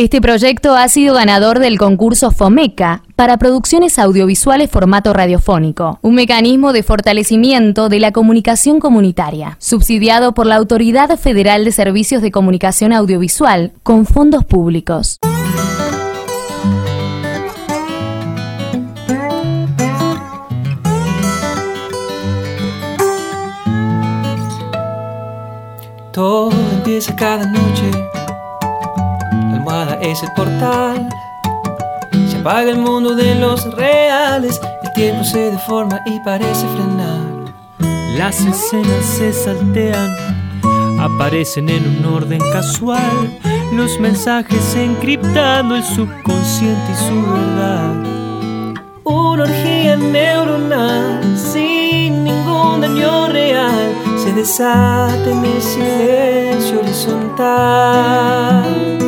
Este proyecto ha sido ganador del concurso FOMECA para producciones audiovisuales formato radiofónico, un mecanismo de fortalecimiento de la comunicación comunitaria, subsidiado por la Autoridad Federal de Servicios de Comunicación Audiovisual con fondos públicos. Todo empieza cada noche. La almohada es el portal. Se apaga el mundo de los reales. El tiempo se deforma y parece frenar. Las escenas se saltean, aparecen en un orden casual. Los mensajes encriptando el subconsciente y su verdad. Una orgía neuronal sin ningún daño real. Se desata en el silencio horizontal.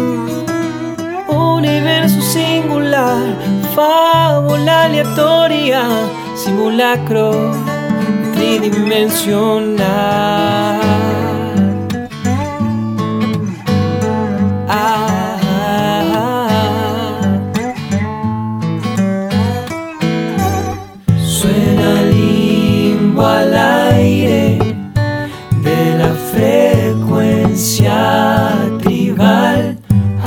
Universo singular, fábula aleatoria, simulacro tridimensional. Suena limbo al aire de la frecuencia tribal.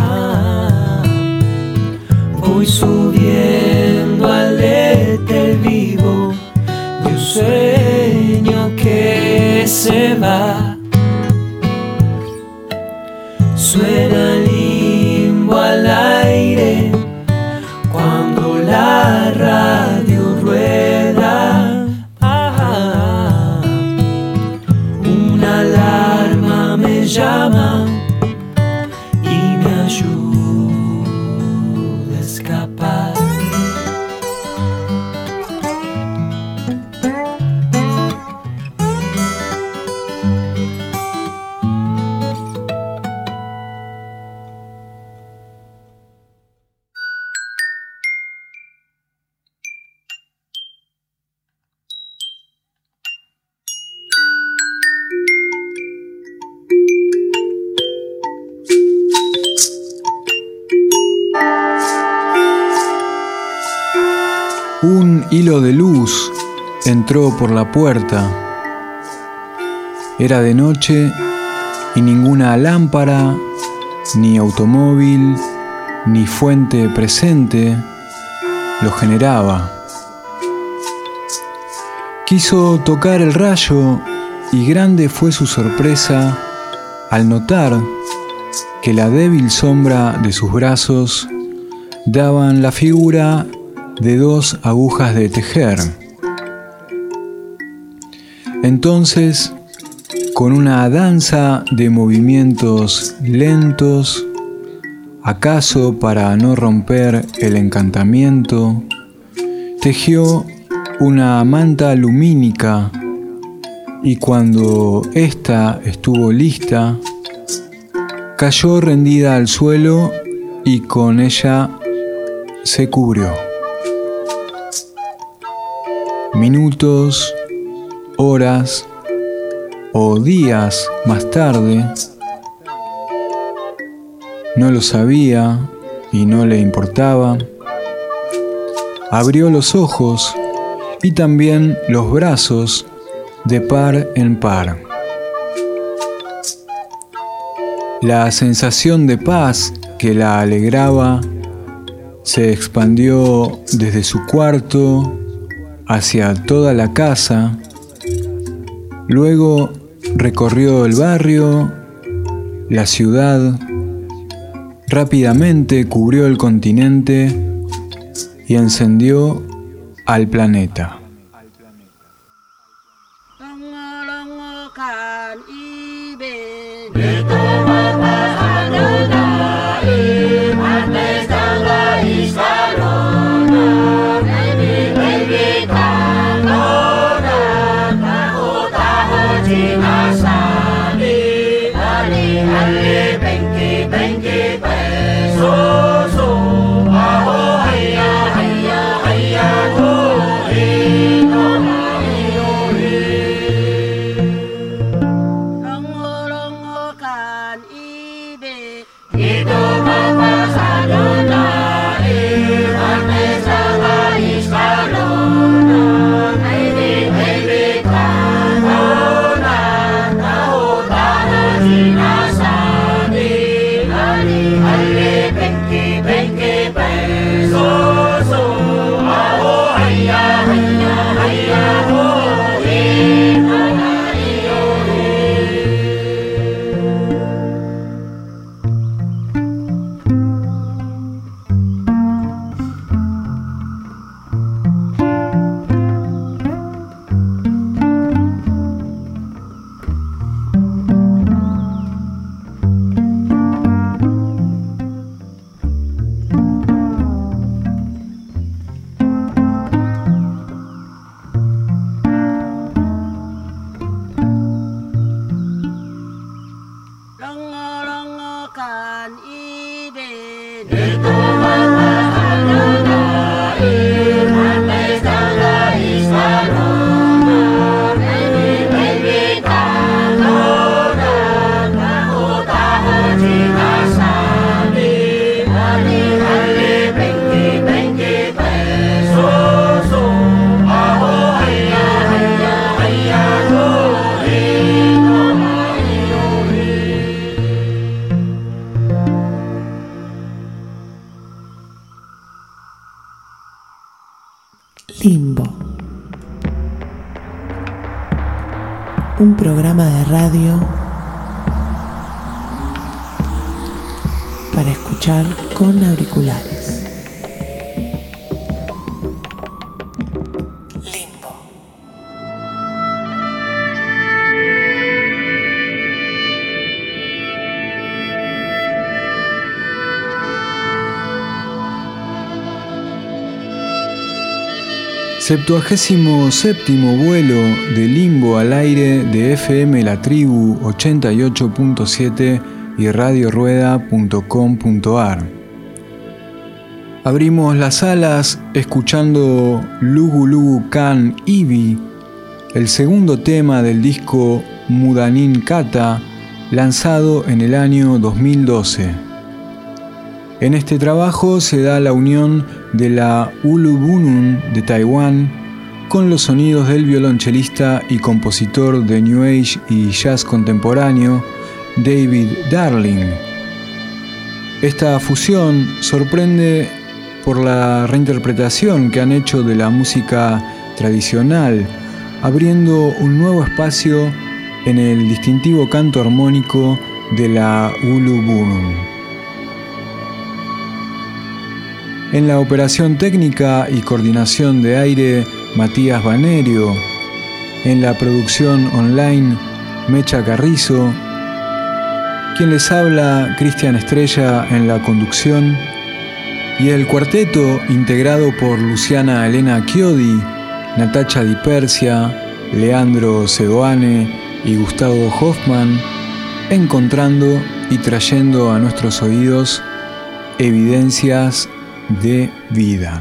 Voy subiendo al éter vivo de un sueño que se va. Suena limbo al aire cuando la radio rueda. Una alarma me llama y me ayuda a escapar. Un hilo de luz entró por la puerta. Era de noche y ninguna lámpara, ni automóvil, ni fuente presente lo generaba. Quiso tocar el rayo y grande fue su sorpresa al notar que la débil sombra de sus brazos daban la figura de 2 agujas de tejer. Entonces, con una danza de movimientos lentos, acaso para no romper el encantamiento, tejió una manta lumínica y cuando ésta estuvo lista, cayó rendida al suelo y con ella se cubrió. Minutos, horas o días más tarde, no lo sabía y no le importaba, abrió los ojos y también los brazos de par en par. La sensación de paz que la alegraba se expandió desde su cuarto hacia toda la casa, luego recorrió el barrio, la ciudad, rápidamente cubrió el continente y encendió al planeta. So, aho, hayya, hayya, hayya, to, Limbo. Un programa de radio para escuchar con auriculares. Limbo. Septuagésimo séptimo vuelo de Limbo al aire de FM La Tribu 88.7 y radiorueda.com.ar. Abrimos las alas escuchando Lugu Lugu Kan Ibi, el segundo tema del disco Mudanin Kata, lanzado en el año 2012. En este trabajo se da la unión de la Ulu Bunun de Taiwán con los sonidos del violonchelista y compositor de New Age y jazz contemporáneo David Darling. Esta fusión sorprende por la reinterpretación que han hecho de la música tradicional, abriendo un nuevo espacio en el distintivo canto armónico de la Ulu Bunun. En la operación técnica y coordinación de aire, Matías Banerio. En la producción online, Mecha Carrizo. Quien les habla, Cristian Estrella en la conducción. Y el cuarteto integrado por Luciana Elena Chiodi, Natacha Di Persia, Leandro Seoane y Gustavo Hoffman, encontrando y trayendo a nuestros oídos evidencias de vida.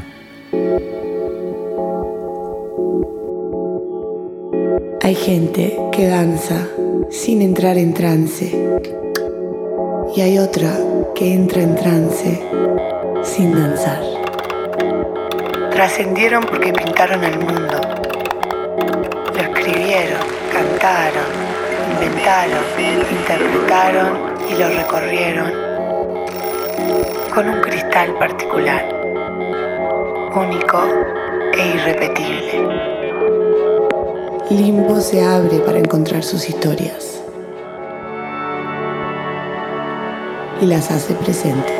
Hay gente que danza sin entrar en trance y hay otra que entra en trance sin danzar. Trascendieron porque pintaron el mundo, lo escribieron, cantaron, inventaron, interpretaron y lo recorrieron con un cristal particular, único e irrepetible. Limbo se abre para encontrar sus historias y las hace presentes.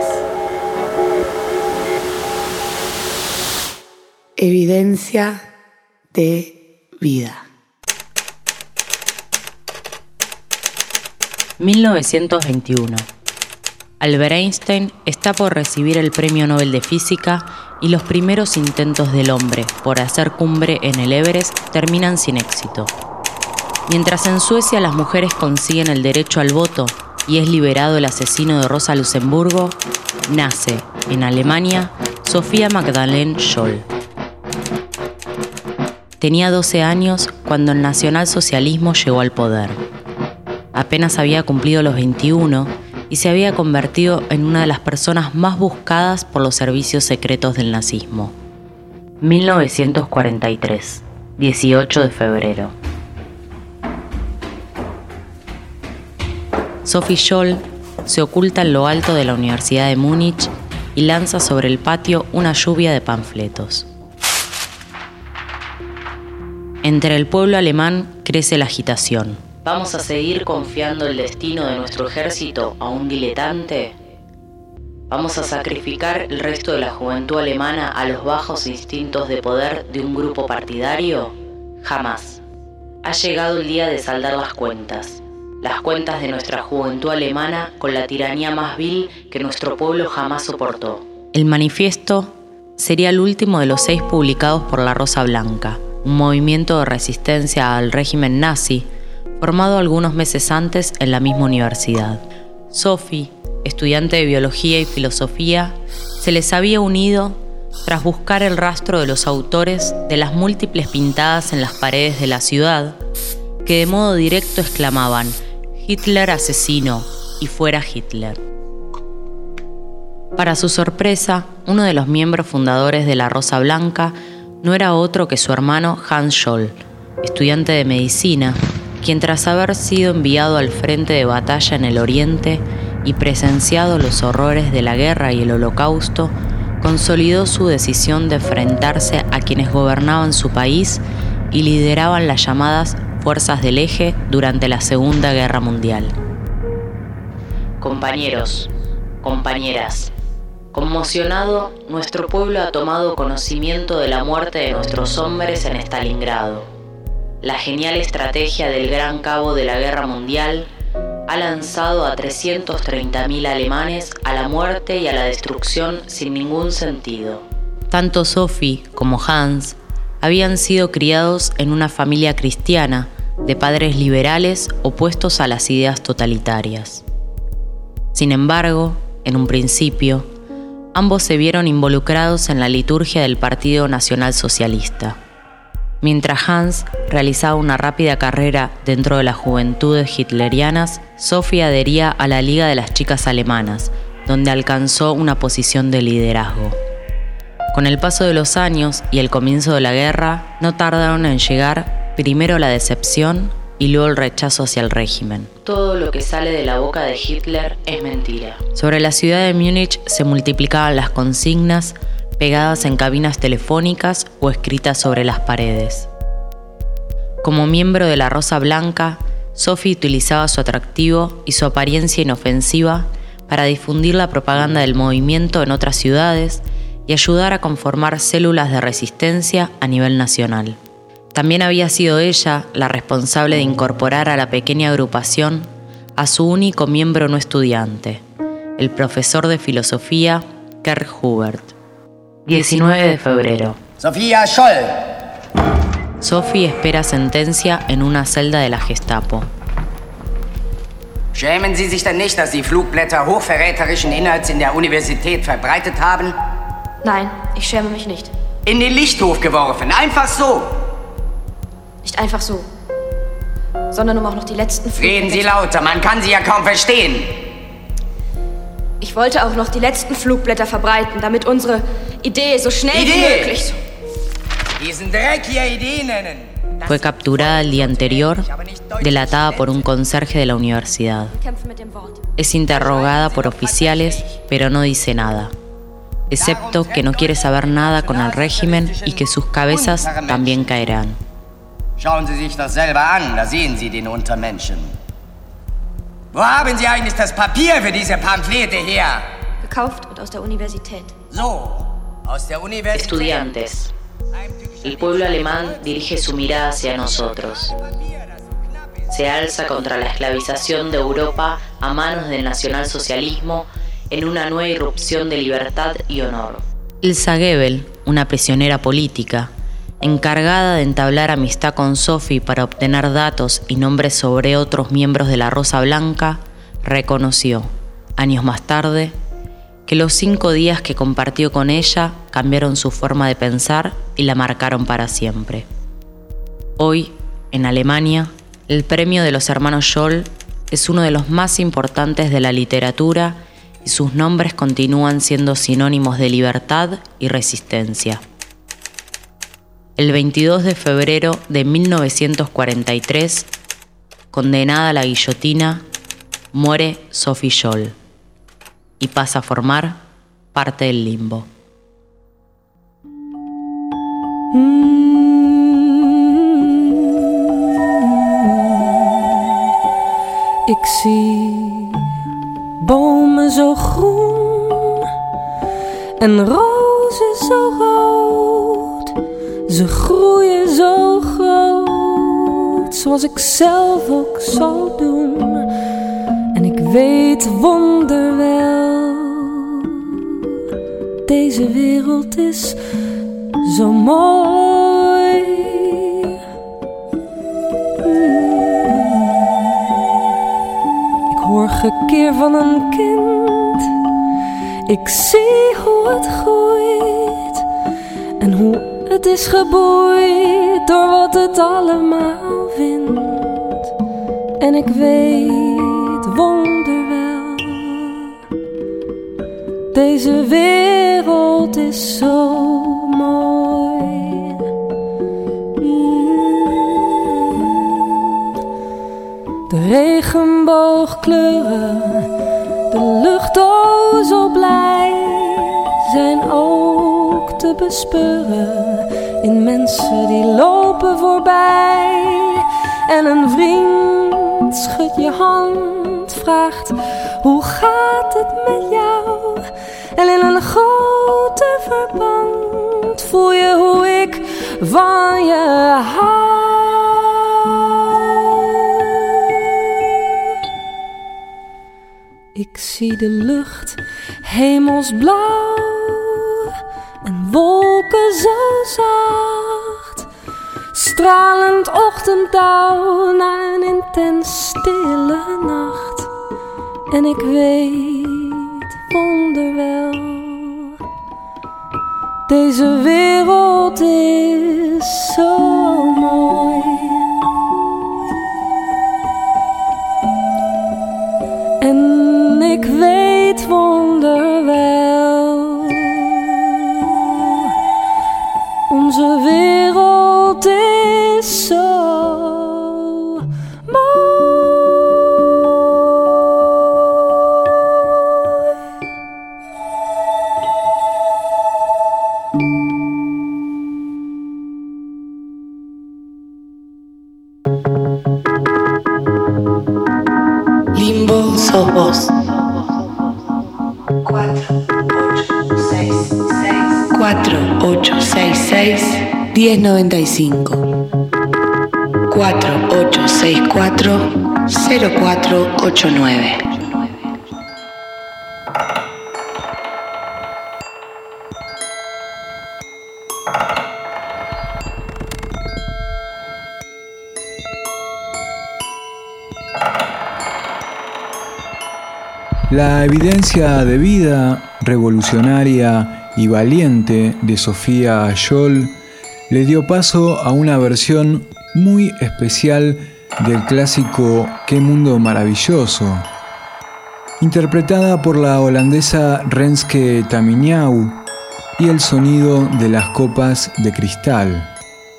Evidencia de vida. 1921. Albert Einstein está por recibir el Premio Nobel de Física y los primeros intentos del hombre por hacer cumbre en el Everest terminan sin éxito. Mientras en Suecia las mujeres consiguen el derecho al voto y es liberado el asesino de Rosa Luxemburgo, nace en Alemania Sophia Magdalena Scholl. Tenía 12 años cuando el nacionalsocialismo llegó al poder. Apenas había cumplido los 21 y se había convertido en una de las personas más buscadas por los servicios secretos del nazismo. 1943, 18 de febrero. Sophie Scholl se oculta en lo alto de la Universidad de Múnich y lanza sobre el patio una lluvia de panfletos. Entre el pueblo alemán crece la agitación. ¿Vamos a seguir confiando el destino de nuestro ejército a un diletante? ¿Vamos a sacrificar el resto de la juventud alemana a los bajos instintos de poder de un grupo partidario? Jamás. Ha llegado el día de saldar las cuentas de nuestra juventud alemana con la tiranía más vil que nuestro pueblo jamás soportó. El manifiesto sería el último de los 6 publicados por La Rosa Blanca, un movimiento de resistencia al régimen nazi formado algunos meses antes en la misma universidad. Sophie, estudiante de biología y filosofía, se les había unido tras buscar el rastro de los autores de las múltiples pintadas en las paredes de la ciudad que de modo directo exclamaban «Hitler asesino» y «Fuera Hitler». Para su sorpresa, uno de los miembros fundadores de La Rosa Blanca no era otro que su hermano Hans Scholl, estudiante de medicina, quien tras haber sido enviado al frente de batalla en el Oriente y presenciado los horrores de la guerra y el Holocausto, consolidó su decisión de enfrentarse a quienes gobernaban su país y lideraban las llamadas Fuerzas del Eje durante la Segunda Guerra Mundial. Compañeros, compañeras, conmocionado, nuestro pueblo ha tomado conocimiento de la muerte de nuestros hombres en Stalingrado. La genial estrategia del gran cabo de la Guerra Mundial ha lanzado a 330.000 alemanes a la muerte y a la destrucción sin ningún sentido. Tanto Sophie como Hans habían sido criados en una familia cristiana de padres liberales opuestos a las ideas totalitarias. Sin embargo, en un principio, ambos se vieron involucrados en la liturgia del Partido Nacional Socialista. Mientras Hans realizaba una rápida carrera dentro de las juventudes hitlerianas, Sophie adhería a la Liga de las Chicas Alemanas, donde alcanzó una posición de liderazgo. Con el paso de los años y el comienzo de la guerra, no tardaron en llegar primero la decepción y luego el rechazo hacia el régimen. Todo lo que sale de la boca de Hitler es mentira. Sobre la ciudad de Múnich se multiplicaban las consignas pegadas en cabinas telefónicas o escritas sobre las paredes. Como miembro de La Rosa Blanca, Sophie utilizaba su atractivo y su apariencia inofensiva para difundir la propaganda del movimiento en otras ciudades y ayudar a conformar células de resistencia a nivel nacional. También había sido ella la responsable de incorporar a la pequeña agrupación a su único miembro no estudiante, el profesor de filosofía Kurt Hubert. 19 de febrero. Sophia Scholl. Sophie espera sentencia en una celda de la Gestapo. Schämen Sie sich denn nicht, dass Sie Flugblätter hochverräterischen Inhalts in der Universität verbreitet haben? Nein, ich schäme mich nicht. In den Lichthof geworfen, einfach so. Nicht einfach so, sondern um auch noch die letzten Reden Sie lauter, man kann Sie ja kaum verstehen. Ich wollte auch noch die letzten Flugblätter verbreiten, damit unsere Idee so schnell wie möglich... Diesen Dreck hier Idee nennen. Fue capturada el día anterior, delatada por un conserje de la universidad. Es interrogada por oficiales, pero no dice nada, excepto que no quiere saber nada con el régimen y que sus cabezas también caerán. Schauen Sie sich das selber an, da sehen Sie den Untermenschen. Wo haben Sie eigentlich das Papier für diese Pamphlete her? Gekauft und aus der Universität. So, aus der Universität. Estudiantes. El pueblo alemán dirige su mirada hacia nosotros. Se alza contra la esclavización de Europa a manos del nacionalsocialismo en una nueva irrupción de libertad y honor. Elsa Goebbels, una prisionera política, encargada de entablar amistad con Sophie para obtener datos y nombres sobre otros miembros de La Rosa Blanca, reconoció, años más tarde, que los 5 días que compartió con ella cambiaron su forma de pensar y la marcaron para siempre. Hoy, en Alemania, el premio de los hermanos Scholl es uno de los más importantes de la literatura y sus nombres continúan siendo sinónimos de libertad y resistencia. El 22 de febrero de 1943, condenada a la guillotina, muere Sophie Scholl. y pasa a formar parte del limbo. Ik zie bomen zo groen en rozen zo rood. Ze groeien zo groot, zoals ik zelf ook zal doen. En ik weet wonderwel, deze wereld is zo mooi. Ik hoor gekir van een kind. Ik zie hoe het groeit en hoe het is geboeid door wat het allemaal vindt. En ik weet wonderwel, deze wereld is zo mooi. De regenboogkleuren, de lucht o zo blij, zijn ook te bespeuren in mensen die lopen voorbij. En een vriend schudt je hand, vraagt: hoe gaat het met jou? En in een grote verband voel je hoe ik van je hou. Ik zie de lucht hemelsblauw en wolken zo zacht, stralend ochtenddauw na een intens stille nacht. En ik weet wonderwel, deze wereld is zo mooi. En ik weet wonderwel, onze wereld is zo mooi. Limbo sos vos. 4866-1095 4864-0489. La evidencia de vida revolucionaria y valiente de Sofía Scholl le dio paso a una versión muy especial del clásico Qué mundo maravilloso, interpretada por la holandesa Renske Taminiau y el sonido de las copas de cristal.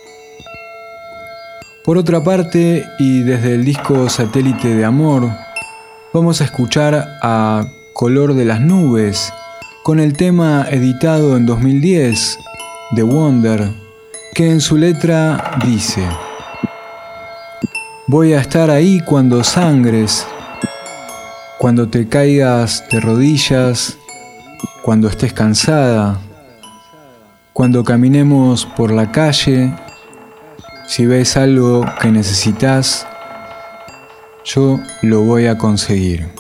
Por otra parte, y desde el disco Satélite de Amor, vamos a escuchar a Color de las Nubes con el tema editado en 2010, The Wonder, que en su letra dice: voy a estar ahí cuando sangres, cuando te caigas de rodillas, cuando estés cansada, cuando caminemos por la calle, si ves algo que necesitas, yo lo voy a conseguir.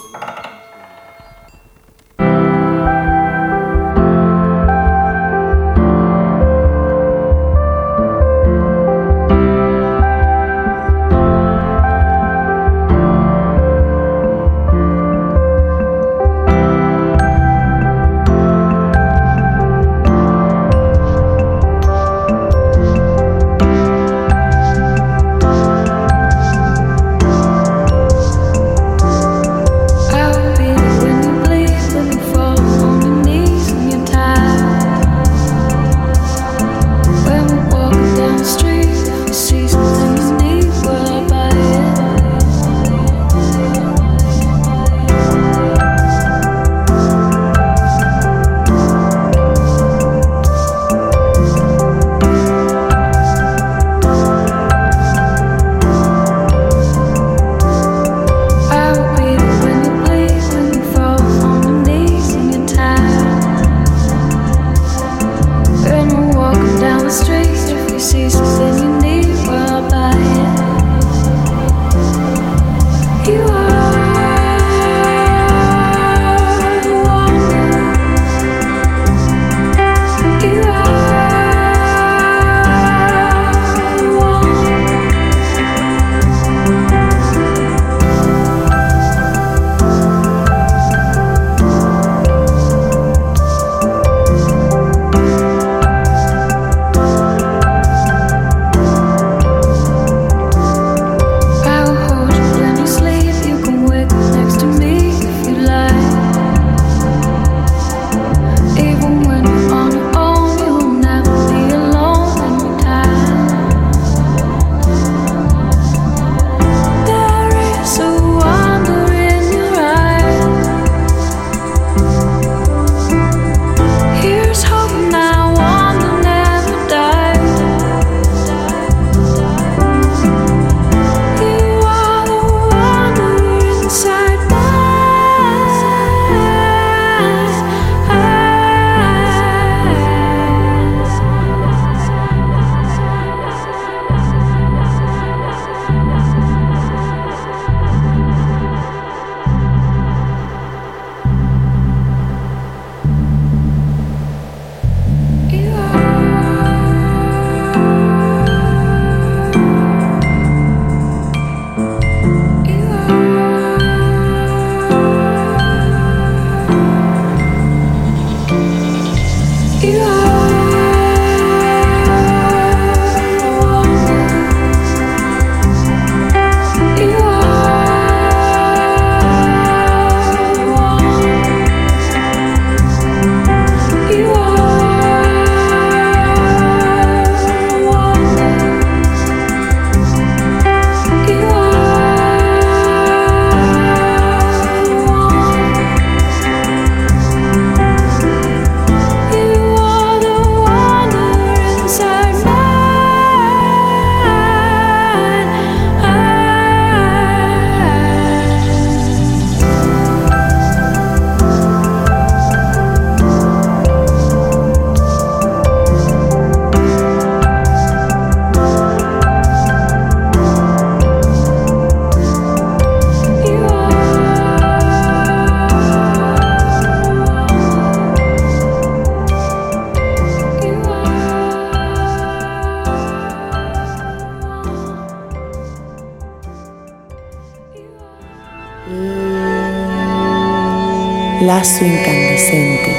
lazo incandescente,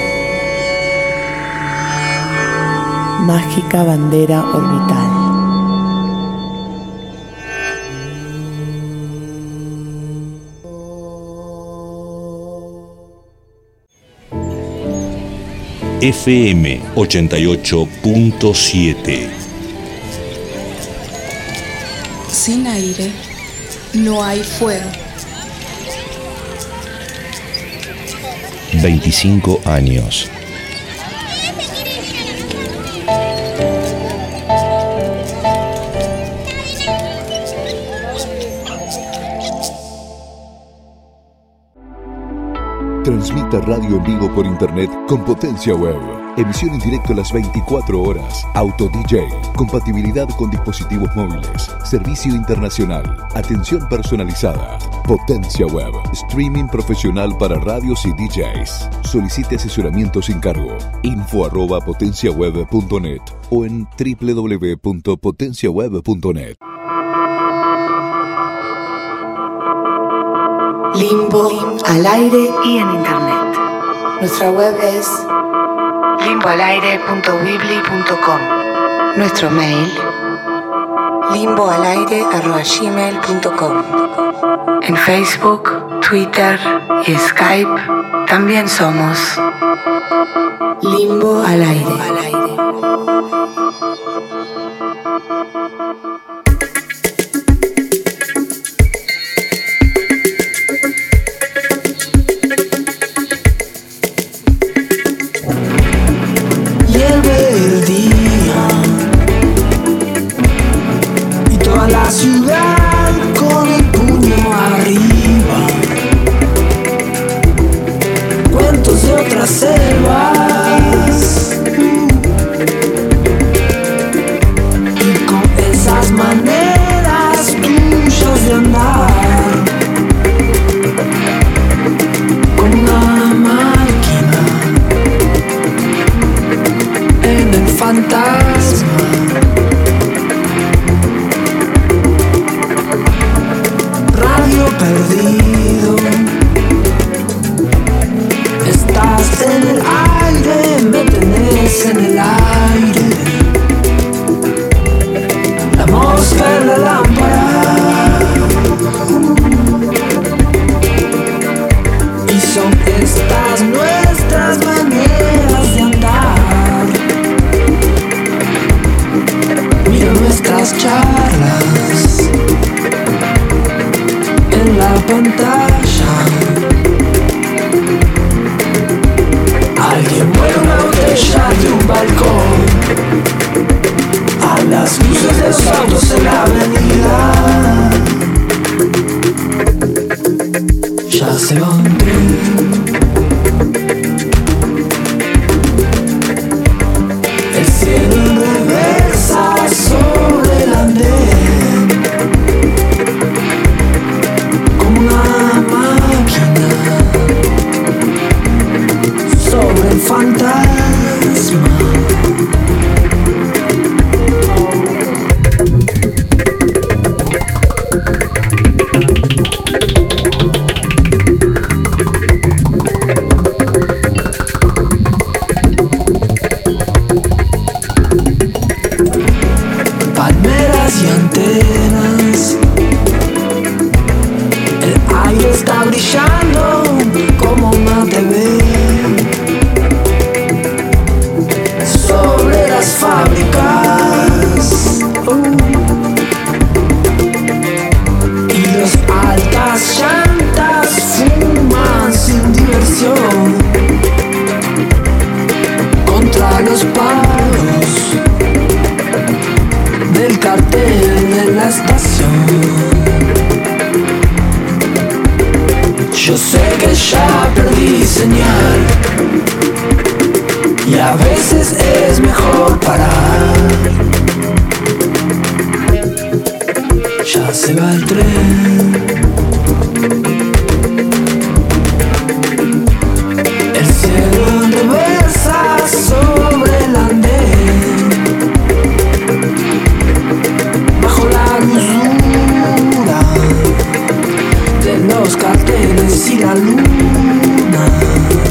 mágica bandera orbital. FM 88.7. Sin aire no hay fuego. 25 años. Transmita radio en vivo por internet con Potencia Web. Emisión en directo las 24 horas. Auto DJ. Compatibilidad con dispositivos móviles. Servicio internacional. Atención personalizada. Potencia Web. Streaming profesional para radios y DJs. Solicite asesoramiento sin cargo. info@potenciaweb.net o en www.potenciaweb.net. Limbo al aire y en internet. Nuestra web es limboalaire.weebly.com. Nuestro mail limboalaire@gmail.com. En Facebook, Twitter y Skype también somos Limbo al aire. La ciudad con el puño arriba, cuentos de otras selvas, y con esas maneras tuyas de andar, como una máquina en el fantasma. Perdido, estás en el aire, me tenés en el aire. La mosca en la lámpara, y son estas nuestras maneras de andar. Mira nuestras charlas en la pantalla. Alguien mueve una botella de un balcón a las luces de los autos en la avenida. Ya se va un tren. El cielo reversa sobre el andén, una máquina sobre el fantasma. Palmeras y antenas, está brillando como una TV sobre las fábricas, y las altas llantas fuman sin diversión contra los palos del cartel de la estación. Yo sé que ya perdí señal y a veces es mejor parar. Ya se va el tren. El cielo reversa sobre el andén, bajo la luzura de los carteles y la luna.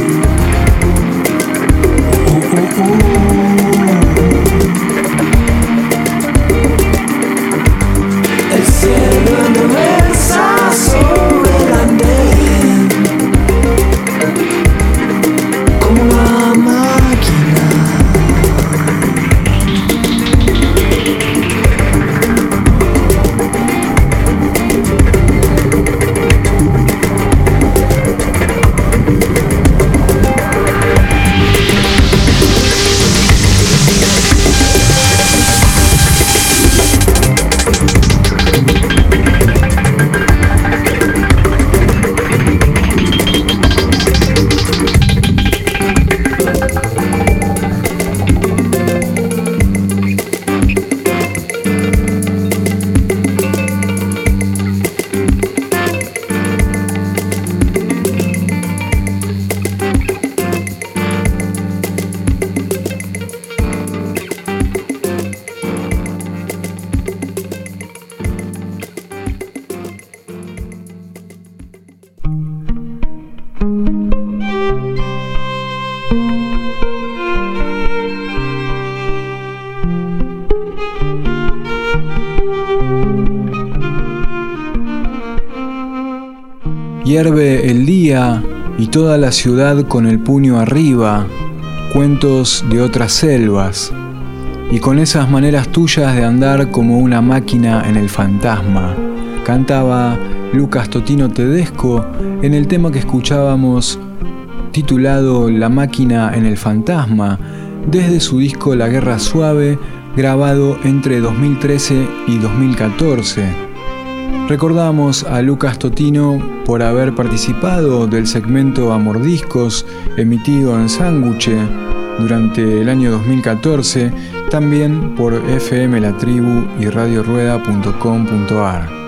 Hierve el día y toda la ciudad con el puño arriba, cuentos de otras selvas, y con esas maneras tuyas de andar como una máquina en el fantasma, cantaba Lucas Totino Tedesco en el tema que escuchábamos titulado La máquina en el fantasma, desde su disco La Guerra Suave, grabado entre 2013 y 2014. Recordamos a Lucas Totino por haber participado del segmento A Mordiscos, emitido en Sándwich durante el año 2014, también por FM La Tribu y radiorueda.com.ar.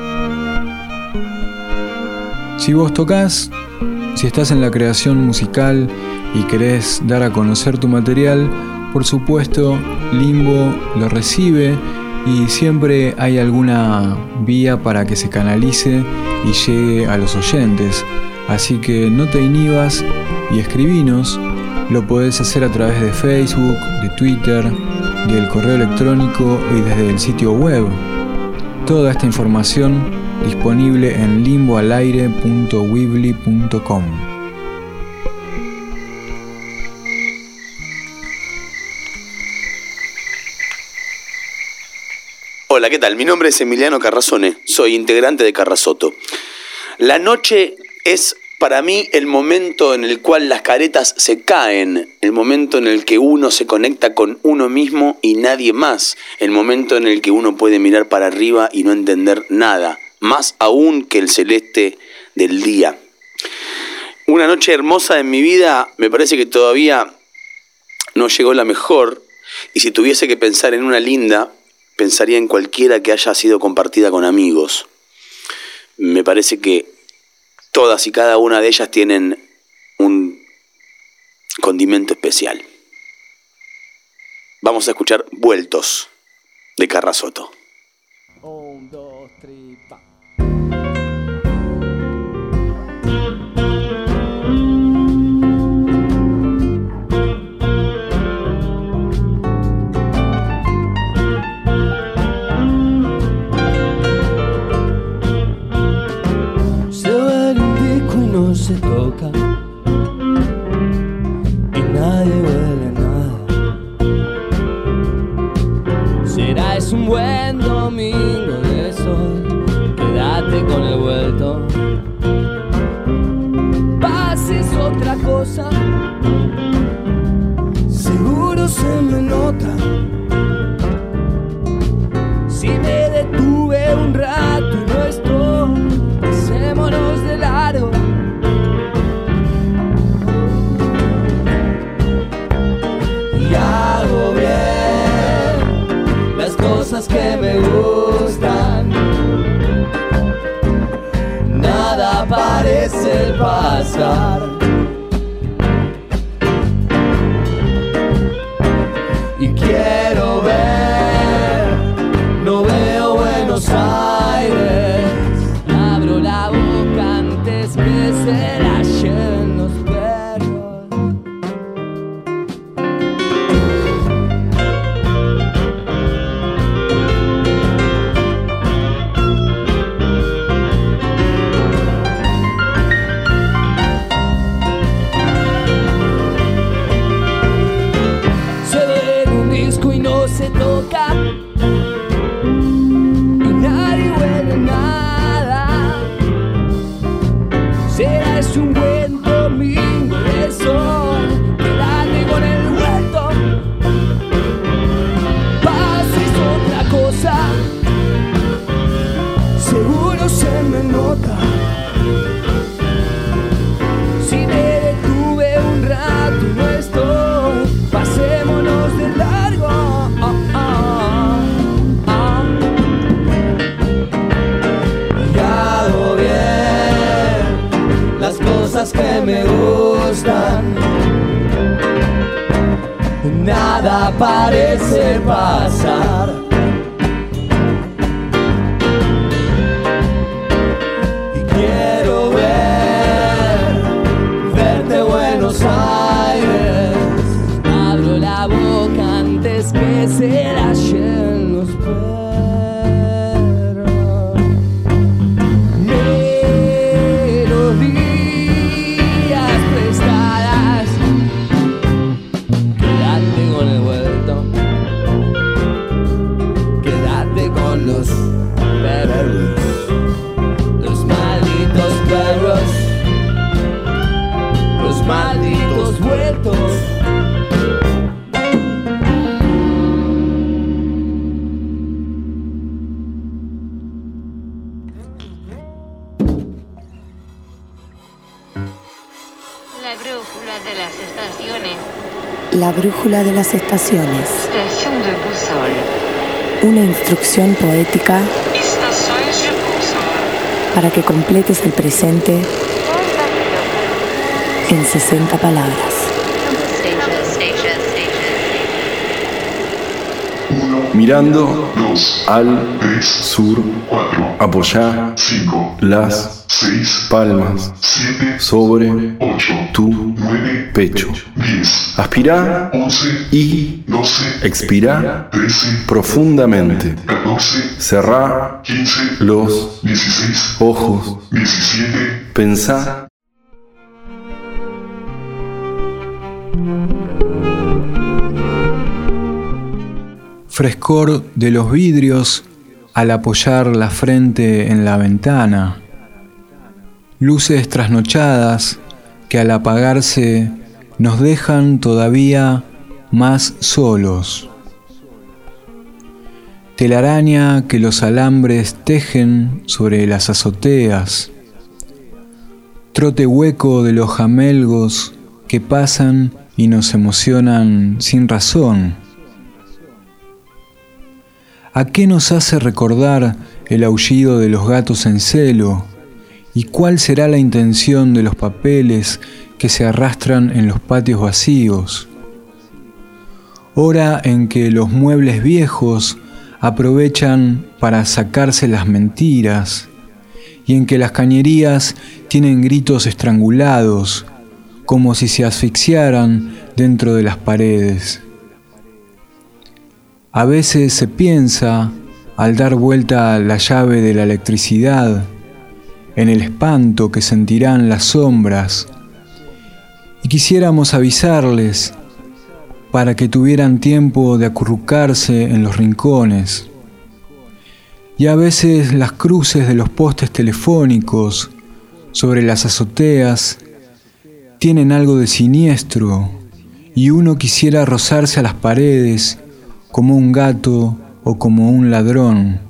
Si vos tocás, si estás en la creación musical y querés dar a conocer tu material, por supuesto, Limbo lo recibe y siempre hay alguna vía para que se canalice y llegue a los oyentes. Así que no te inhibas y escribinos. Lo podés hacer a través de Facebook, de Twitter, del correo electrónico y desde el sitio web. Toda esta información disponible en limboalaire.weebly.com. Hola, ¿qué tal? Mi nombre es Emiliano Carrazone, soy integrante de Carrazoto. La noche es para mí el momento en el cual las caretas se caen, el momento en el que uno se conecta con uno mismo y nadie más, el momento en el que uno puede mirar para arriba y no entender nada, más aún que el celeste del día. Una noche hermosa en mi vida, me parece que todavía no llegó la mejor, y si tuviese que pensar en una linda, pensaría en cualquiera que haya sido compartida con amigos. Me parece que todas y cada una de ellas tienen un condimento especial. Vamos a escuchar Vueltos de Carrazoto. 1, 2, 3, pa. Se toca y nadie huele a nada. Será es un buen domingo de sol, quédate con el vuelto. Paz es otra cosa, seguro se me nota. Si me detuve un rato y no estoy, pasémonos de largo. Hago bien las cosas que me gustan, nada parece pasar. Y quiero ver, no veo Buenos Aires, abro la boca antes que se la lleven los perros. Se toca y nadie huele nada. Será es un buen domingo de sol, quédate con el vuelto. Paz es otra cosa, seguro se me nota. Si me detuve un rato y no estoy, pasémonos de largo. Cosas que me gustan, nada parece pasar. Y quiero verte Buenos Aires, abro la boca antes que se la lleven los perros. Melodía La brújula de las estaciones. Una instrucción poética para que completes el presente en 60 palabras. Mirando al sur, apoyá las palmas sobre tu pecho. Aspirá y expirá profundamente. Cerrá los ojos. Pensá. Frescor de los vidrios al apoyar la frente en la ventana. Luces trasnochadas que al apagarse nos dejan todavía más solos. Telaraña que los alambres tejen sobre las azoteas. Trote hueco de los jamelgos que pasan y nos emocionan sin razón. ¿A qué nos hace recordar el aullido de los gatos en celo? ¿Y cuál será la intención de los papeles que se arrastran en los patios vacíos? Hora en que los muebles viejos aprovechan para sacarse las mentiras y en que las cañerías tienen gritos estrangulados, como si se asfixiaran dentro de las paredes. A veces se piensa, al dar vuelta la llave de la electricidad, en el espanto que sentirán las sombras, y quisiéramos avisarles para que tuvieran tiempo de acurrucarse en los rincones. Y a veces las cruces de los postes telefónicos sobre las azoteas tienen algo de siniestro, y uno quisiera rozarse a las paredes como un gato o como un ladrón.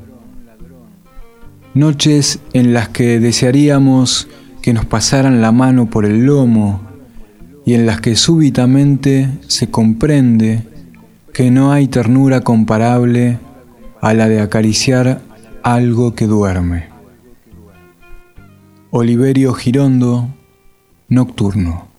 Noches en las que desearíamos que nos pasaran la mano por el lomo y en las que súbitamente se comprende que no hay ternura comparable a la de acariciar algo que duerme. Oliverio Girondo, Nocturno.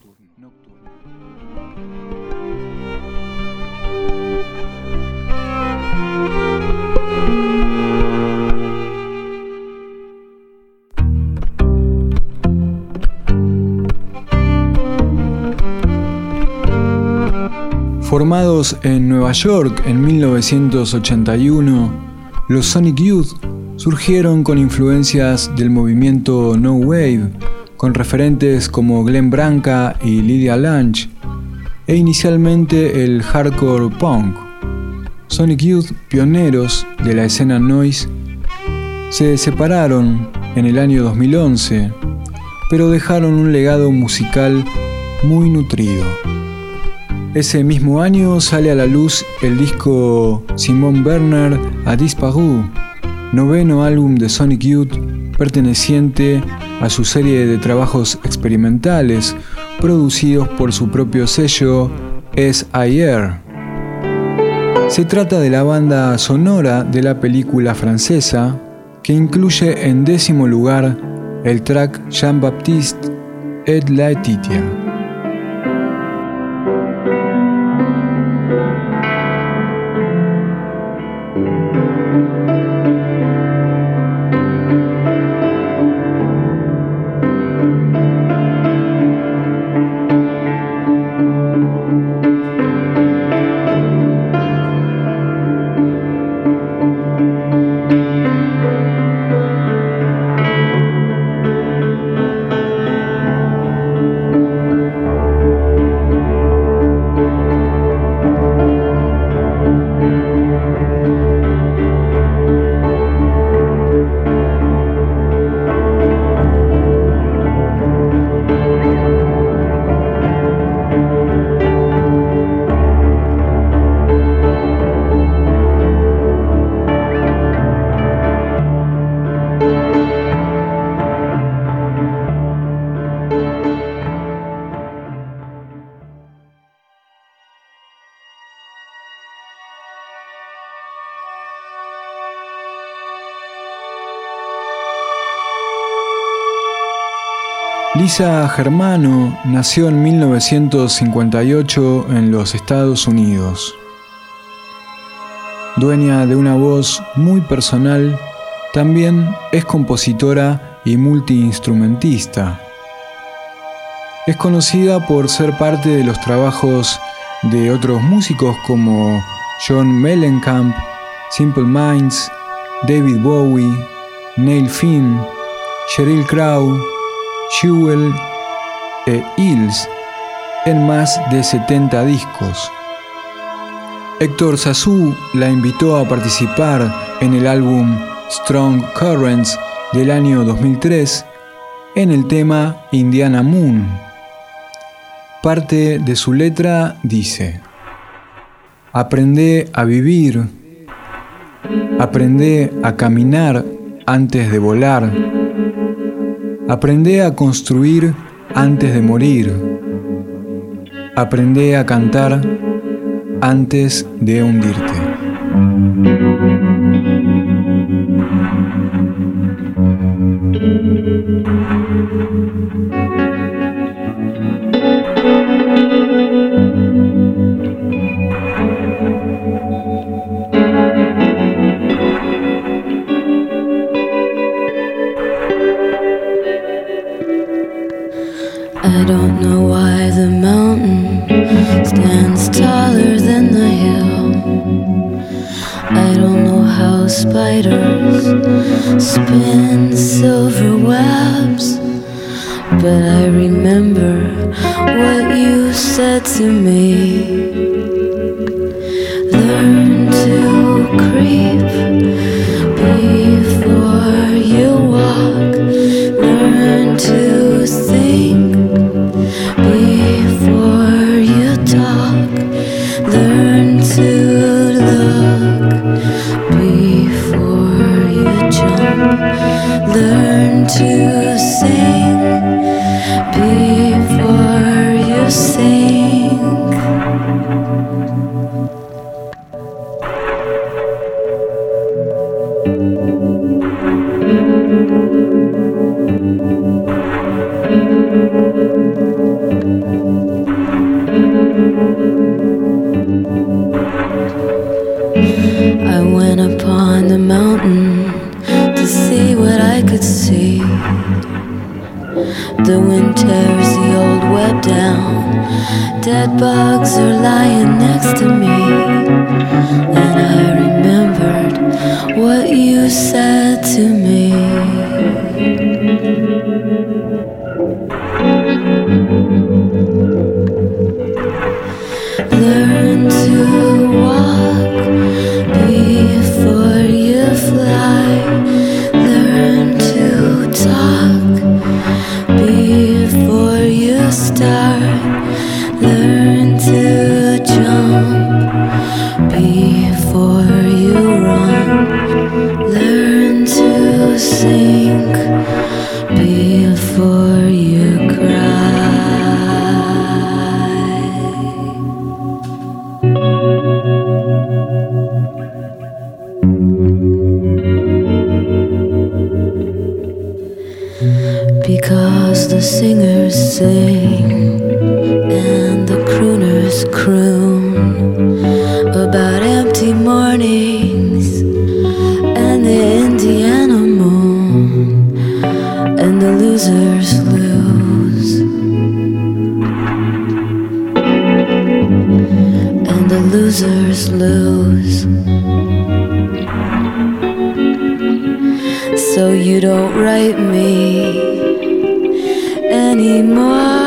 Formados en Nueva York en 1981, los Sonic Youth surgieron con influencias del movimiento No Wave, con referentes como Glenn Branca y Lydia Lunch, e inicialmente el hardcore punk. Sonic Youth, pioneros de la escena noise, se separaron en el año 2011, pero dejaron un legado musical muy nutrido. Ese mismo año sale a la luz el disco Simon Werner a Disparu, noveno álbum de Sonic Youth perteneciente a su serie de trabajos experimentales producidos por su propio sello S.I.R. Se trata de la banda sonora de la película francesa que incluye en 10º lugar el track Jean-Baptiste et Laetitia. Lisa Germano nació en 1958 en los Estados Unidos. Dueña de una voz muy personal, también es compositora y multiinstrumentista. Es conocida por ser parte de los trabajos de otros músicos como John Mellencamp, Simple Minds, David Bowie, Neil Finn, Sheryl Crow, Jewel e Hills en más de 70 discos. Héctor Zazú la invitó a participar en el álbum Strong Currents del año 2003 en el tema Indiana Moon. Parte de su letra dice: aprendé a vivir, aprendé a caminar antes de volar, aprendé a construir antes de morir, aprendé a cantar antes de hundirte. I don't know why the mountain stands taller than the hill. I don't know how spiders spin silver webs, but I remember what you said to me. Learn to creep before you walk. Learn to think before you talk. Learn to look before you jump. Learn to sing before you sink. I went upon the mountain to see what I could see. The wind tears the old web down. Dead bugs are lying next to me. And I remembered what you said to me. Learn to walk before you fly. Learn to talk before you start. Learn to jump before you run. Learn to sink before you cry. Because the singers sing and the crooners croon about empty mornings and the Indiana moon, and the losers lose, and the losers lose. So you don't write me anymore.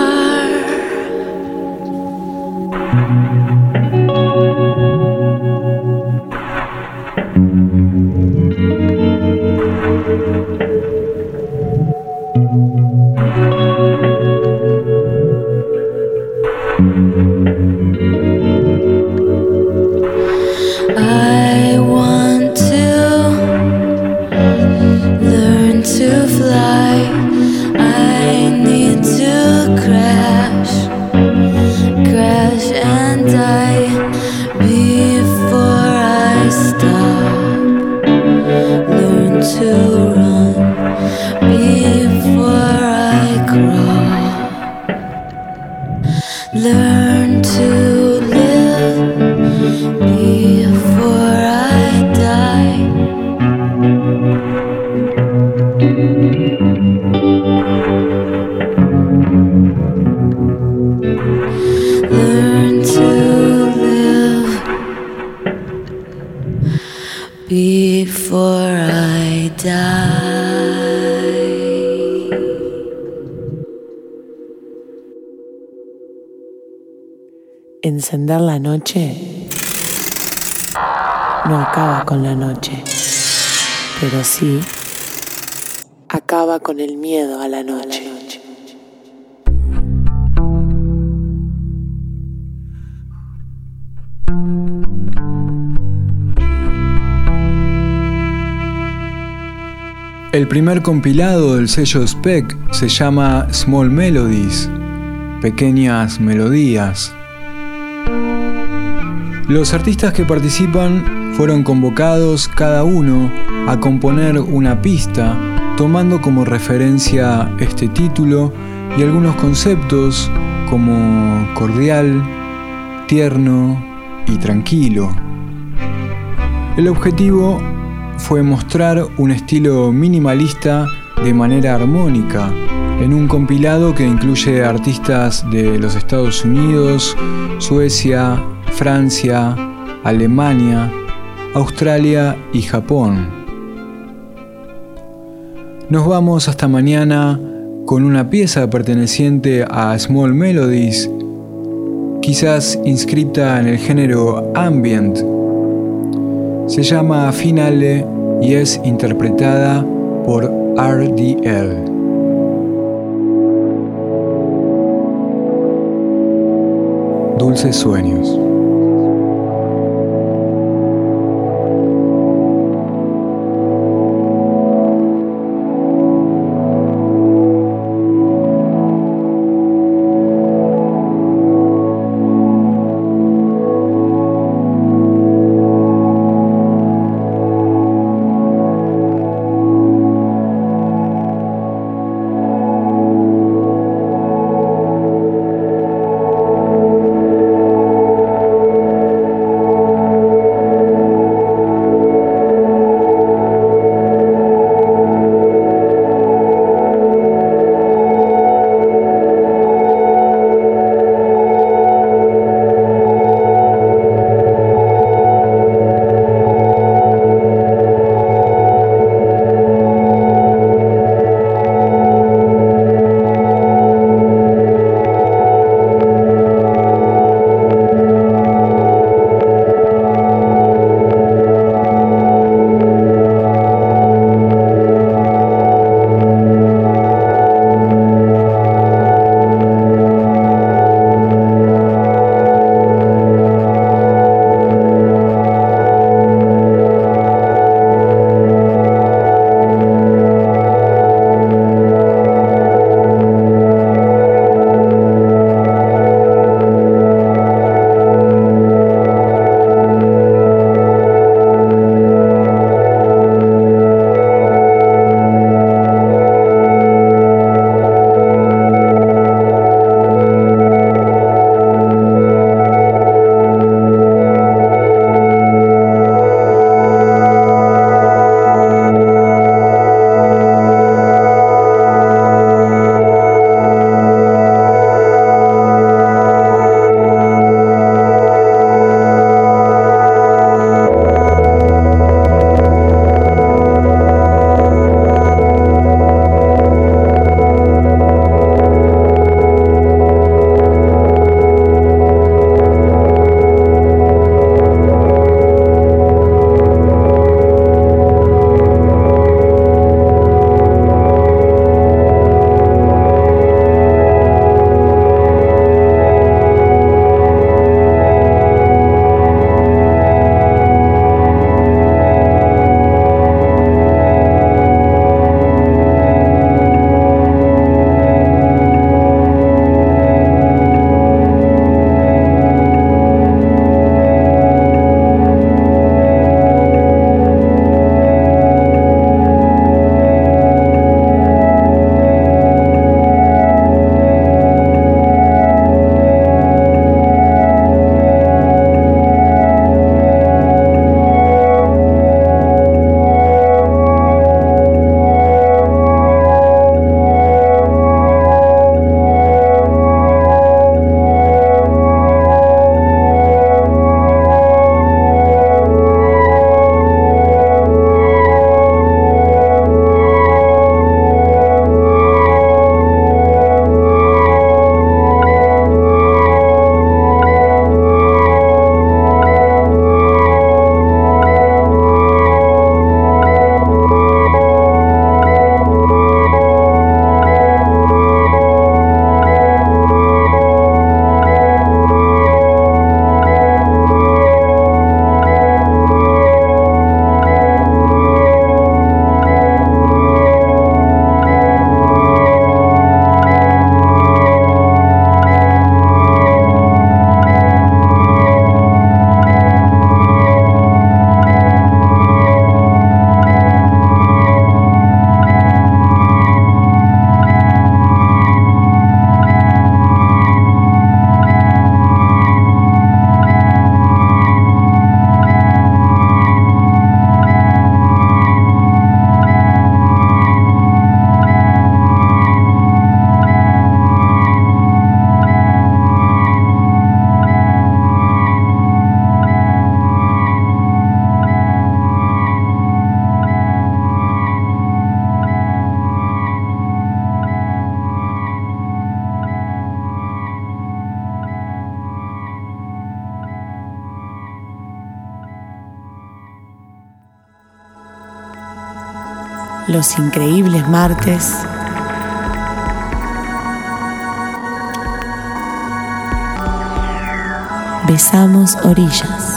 I want to learn to fly. I need to crash and die before I stop. Learn to run before I crawl. before I die. Encender la noche no acaba con la noche, pero sí acaba con el miedo a la noche. El primer compilado del sello Spec se llama Small Melodies, pequeñas melodías. Los artistas que participan fueron convocados cada uno a componer una pista, tomando como referencia este título y algunos conceptos como cordial, tierno y tranquilo. El objetivo fue mostrar un estilo minimalista de manera armónica en un compilado que incluye artistas de los Estados Unidos, Suecia, Francia, Alemania, Australia y Japón. Nos vamos hasta mañana con una pieza perteneciente a Small Melodies, quizás inscrita en el género ambient. Se llama Finale y es interpretada por RDL. Dulces sueños. Los increíbles martes. Besamos orillas.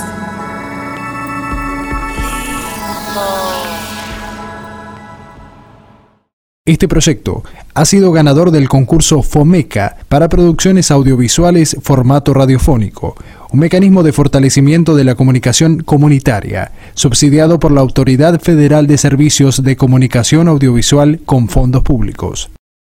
Este proyecto ha sido ganador del concurso FOMECA para producciones audiovisuales formato radiofónico, un mecanismo de fortalecimiento de la comunicación comunitaria, subsidiado por la Autoridad Federal de Servicios de Comunicación Audiovisual con fondos públicos.